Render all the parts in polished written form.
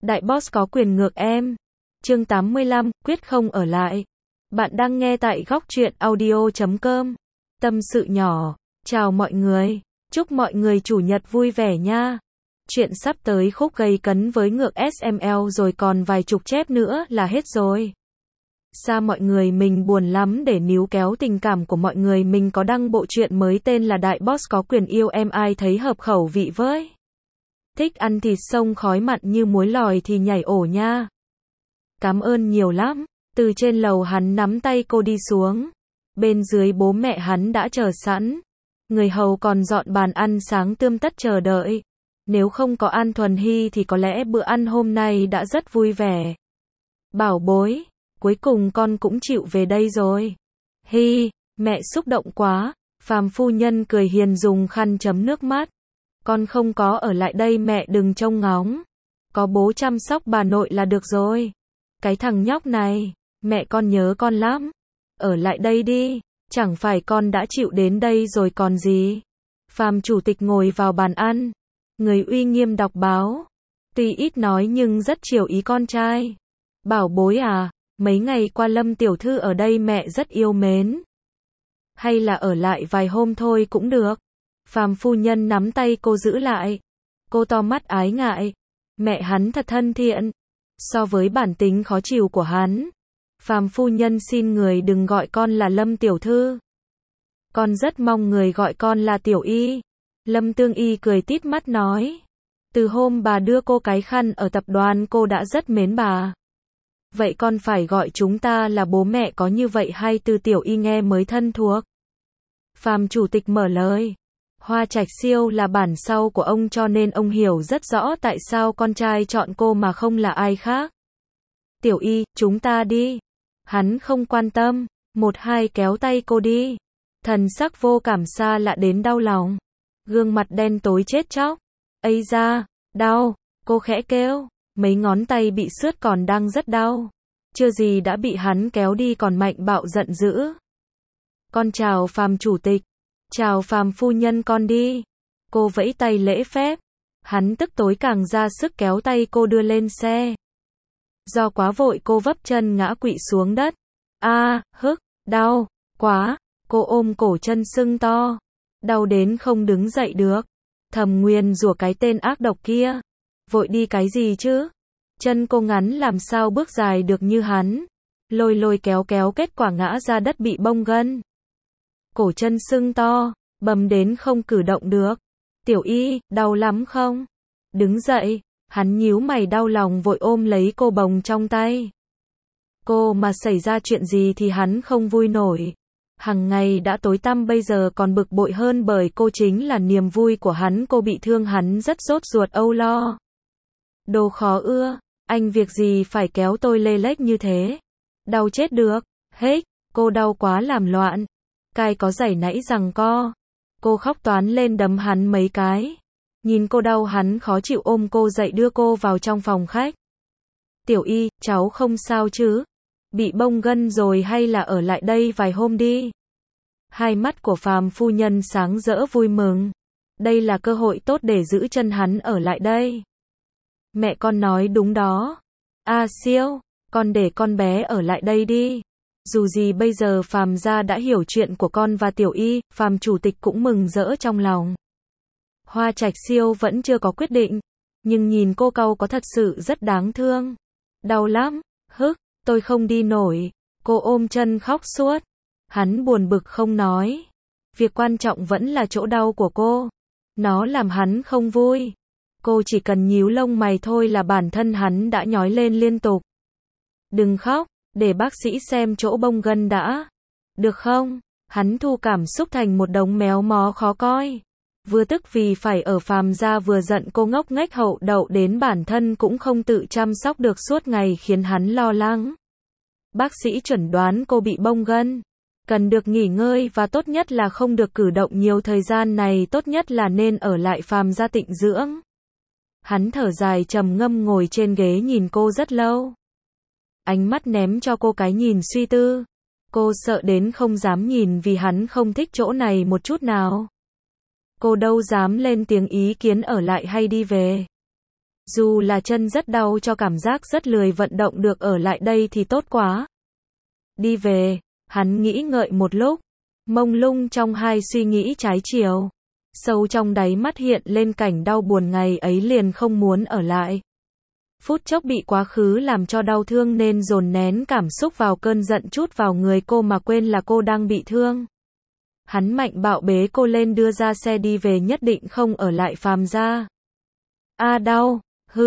Đại boss có quyền ngược em. Chương 85, quyết không ở lại. Bạn đang nghe tại góc truyện audio.com. Tâm sự nhỏ. Chào mọi người. Chúc mọi người chủ nhật vui vẻ nha. Chuyện sắp tới khúc gây cấn với ngược SML rồi, còn vài chục chép nữa là hết rồi. Sao mọi người mình buồn lắm, để níu kéo tình cảm của mọi người mình có đăng bộ truyện mới tên là Đại Boss có quyền yêu em, ai thấy hợp khẩu vị với. Thích ăn thịt sông khói mặn như muối lòi thì nhảy ổ nha. Cảm ơn nhiều lắm. Từ trên lầu hắn nắm tay cô đi xuống. Bên dưới bố mẹ hắn đã chờ sẵn. Người hầu còn dọn bàn ăn sáng tươm tất chờ đợi. Nếu không có An Thuần Hy thì có lẽ bữa ăn hôm nay đã rất vui vẻ. Bảo bối, cuối cùng con cũng chịu về đây rồi. Hi, mẹ xúc động quá. Phàm phu nhân cười hiền dùng khăn chấm nước mắt. Con không có ở lại đây, mẹ đừng trông ngóng. Có bố chăm sóc bà nội là được rồi. Cái thằng nhóc này, mẹ con nhớ con lắm. Ở lại đây đi, chẳng phải con đã chịu đến đây rồi còn gì. Phàm chủ tịch ngồi vào bàn ăn. Người uy nghiêm đọc báo. Tuy ít nói nhưng rất chiều ý con trai. Bảo bối à, mấy ngày qua Lâm tiểu thư ở đây mẹ rất yêu mến. Hay là ở lại vài hôm thôi cũng được. Phàm phu nhân nắm tay cô giữ lại. Cô to mắt ái ngại. Mẹ hắn thật thân thiện. So với bản tính khó chịu của hắn, Phàm phu nhân xin người đừng gọi con là Lâm tiểu thư. Con rất mong người gọi con là Tiểu Y. Lâm Tương Y cười tít mắt nói. Từ hôm bà đưa cô cái khăn ở tập đoàn cô đã rất mến bà. Vậy con phải gọi chúng ta là bố mẹ có như vậy hay từ Tiểu Y nghe mới thân thuộc. Phàm chủ tịch mở lời. Hoa Trạch Siêu là bản sau của ông cho nên ông hiểu rất rõ tại sao con trai chọn cô mà không là ai khác. Tiểu Y, chúng ta đi. Hắn không quan tâm, một hai kéo tay cô đi. Thần sắc vô cảm xa lạ đến đau lòng. Gương mặt đen tối chết chóc. Ây da, đau, cô khẽ kêu. Mấy ngón tay bị sướt còn đang rất đau. Chưa gì đã bị hắn kéo đi còn mạnh bạo giận dữ. Con chào Phàm chủ tịch. Chào Phàm phu nhân, con đi. Cô vẫy tay lễ phép. Hắn tức tối càng ra sức kéo tay cô đưa lên xe. Do quá vội cô vấp chân ngã quỵ xuống đất. Hức, đau, quá. Cô ôm cổ chân sưng to. Đau đến không đứng dậy được. Thầm nguyền rủa cái tên ác độc kia. Vội đi cái gì chứ? Chân cô ngắn làm sao bước dài được như hắn. Lôi lôi kéo kéo kết quả ngã ra đất bị bong gân. Cổ chân sưng to, bầm đến không cử động được. Tiểu Y, đau lắm không? Đứng dậy, hắn nhíu mày đau lòng vội ôm lấy cô bồng trong tay. Cô mà xảy ra chuyện gì thì hắn không vui nổi. Hằng ngày đã tối tăm bây giờ còn bực bội hơn bởi cô chính là niềm vui của hắn, cô bị thương hắn rất sốt ruột âu lo. Đồ khó ưa, anh việc gì phải kéo tôi lê lết như thế? Đau chết được, hết, cô đau quá làm loạn. Cai có giày nãy giằng co. Cô khóc toán lên đấm hắn mấy cái. Nhìn cô đau hắn khó chịu ôm cô dậy đưa cô vào trong phòng khách. Tiểu Y, cháu không sao chứ? Bị bong gân rồi hay là ở lại đây vài hôm đi? Hai mắt của Phàm phu nhân sáng rỡ vui mừng. Đây là cơ hội tốt để giữ chân hắn ở lại đây. Mẹ con nói đúng đó. Siêu, con để con bé ở lại đây đi. Dù gì bây giờ Phàm gia đã hiểu chuyện của con và Tiểu Y, Phàm chủ tịch cũng mừng rỡ trong lòng. Hoa Trạch Siêu vẫn chưa có quyết định, nhưng nhìn cô cau có thật sự rất đáng thương. Đau lắm, hức, tôi không đi nổi. Cô ôm chân khóc suốt. Hắn buồn bực không nói. Việc quan trọng vẫn là chỗ đau của cô. Nó làm hắn không vui. Cô chỉ cần nhíu lông mày thôi là bản thân hắn đã nhói lên liên tục. Đừng khóc. Để bác sĩ xem chỗ bong gân đã. Được không? Hắn thu cảm xúc thành một đống méo mó khó coi. Vừa tức vì phải ở Phàm gia vừa giận cô ngốc nghếch hậu đậu đến bản thân cũng không tự chăm sóc được suốt ngày khiến hắn lo lắng. Bác sĩ chuẩn đoán cô bị bong gân. Cần được nghỉ ngơi và tốt nhất là không được cử động nhiều thời gian này, tốt nhất là nên ở lại Phàm gia tịnh dưỡng. Hắn thở dài trầm ngâm ngồi trên ghế nhìn cô rất lâu. Ánh mắt ném cho cô cái nhìn suy tư. Cô sợ đến không dám nhìn vì hắn không thích chỗ này một chút nào. Cô đâu dám lên tiếng ý kiến ở lại hay đi về. Dù là chân rất đau cho cảm giác rất lười vận động được ở lại đây thì tốt quá. Đi về, hắn nghĩ ngợi một lúc, mông lung trong hai suy nghĩ trái chiều. Sâu trong đáy mắt hiện lên cảnh đau buồn ngày ấy liền không muốn ở lại. Phút chốc bị quá khứ làm cho đau thương nên dồn nén cảm xúc vào cơn giận trút vào người cô mà quên là cô đang bị thương. Hắn mạnh bạo bế cô lên đưa ra xe đi về, nhất định không ở lại Phàm gia. Đau,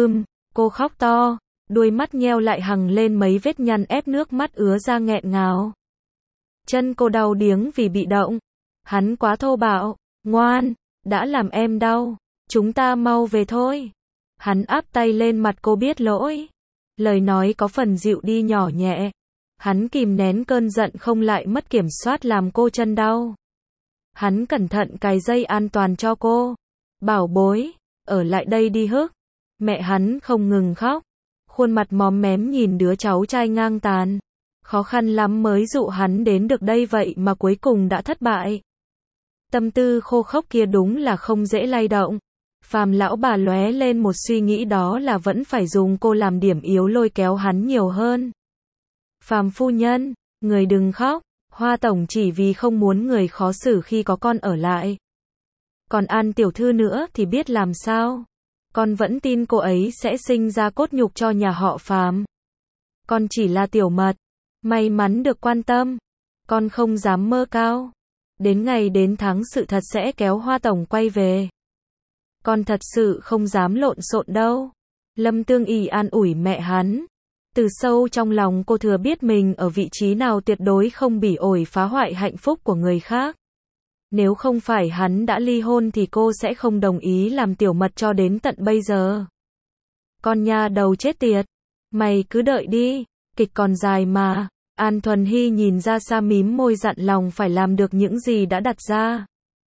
cô khóc to, đuôi mắt nheo lại hằng lên mấy vết nhăn ép nước mắt ứa ra nghẹn ngào. Chân cô đau điếng vì bị động. Hắn quá thô bạo, ngoan, đã làm em đau, chúng ta mau về thôi. Hắn áp tay lên mặt cô, biết lỗi. Lời nói có phần dịu đi nhỏ nhẹ. Hắn kìm nén cơn giận không lại mất kiểm soát làm cô chân đau. Hắn cẩn thận cài dây an toàn cho cô. Bảo bối, ở lại đây đi hức. Mẹ hắn không ngừng khóc. Khuôn mặt móm mém nhìn đứa cháu trai ngang tàn. Khó khăn lắm mới dụ hắn đến được đây vậy mà cuối cùng đã thất bại. Tâm tư khô khốc kia đúng là không dễ lay động. Phàm lão bà lóe lên một suy nghĩ, đó là vẫn phải dùng cô làm điểm yếu lôi kéo hắn nhiều hơn. Phàm phu nhân, người đừng khóc, Hoa tổng chỉ vì không muốn người khó xử khi có con ở lại. Còn An tiểu thư nữa thì biết làm sao. Con vẫn tin cô ấy sẽ sinh ra cốt nhục cho nhà họ Phàm. Con chỉ là tiểu mật, may mắn được quan tâm. Con không dám mơ cao. Đến ngày đến tháng sự thật sẽ kéo Hoa tổng quay về. Con thật sự không dám lộn xộn đâu. Lâm Tương Y an ủi mẹ hắn. Từ sâu trong lòng cô thừa biết mình ở vị trí nào tuyệt đối không bỉ ổi phá hoại hạnh phúc của người khác. Nếu không phải hắn đã ly hôn thì cô sẽ không đồng ý làm tiểu mật cho đến tận bây giờ. Con nha đầu chết tiệt. Mày cứ đợi đi, kịch còn dài mà. An Thuần Hy nhìn ra xa mím môi dặn lòng phải làm được những gì đã đặt ra.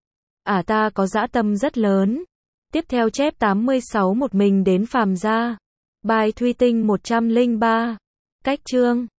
Ta có dã tâm rất lớn. Tiếp theo chép 86 một mình đến Phàm gia. Bài Thủy Tinh 103. Cách chương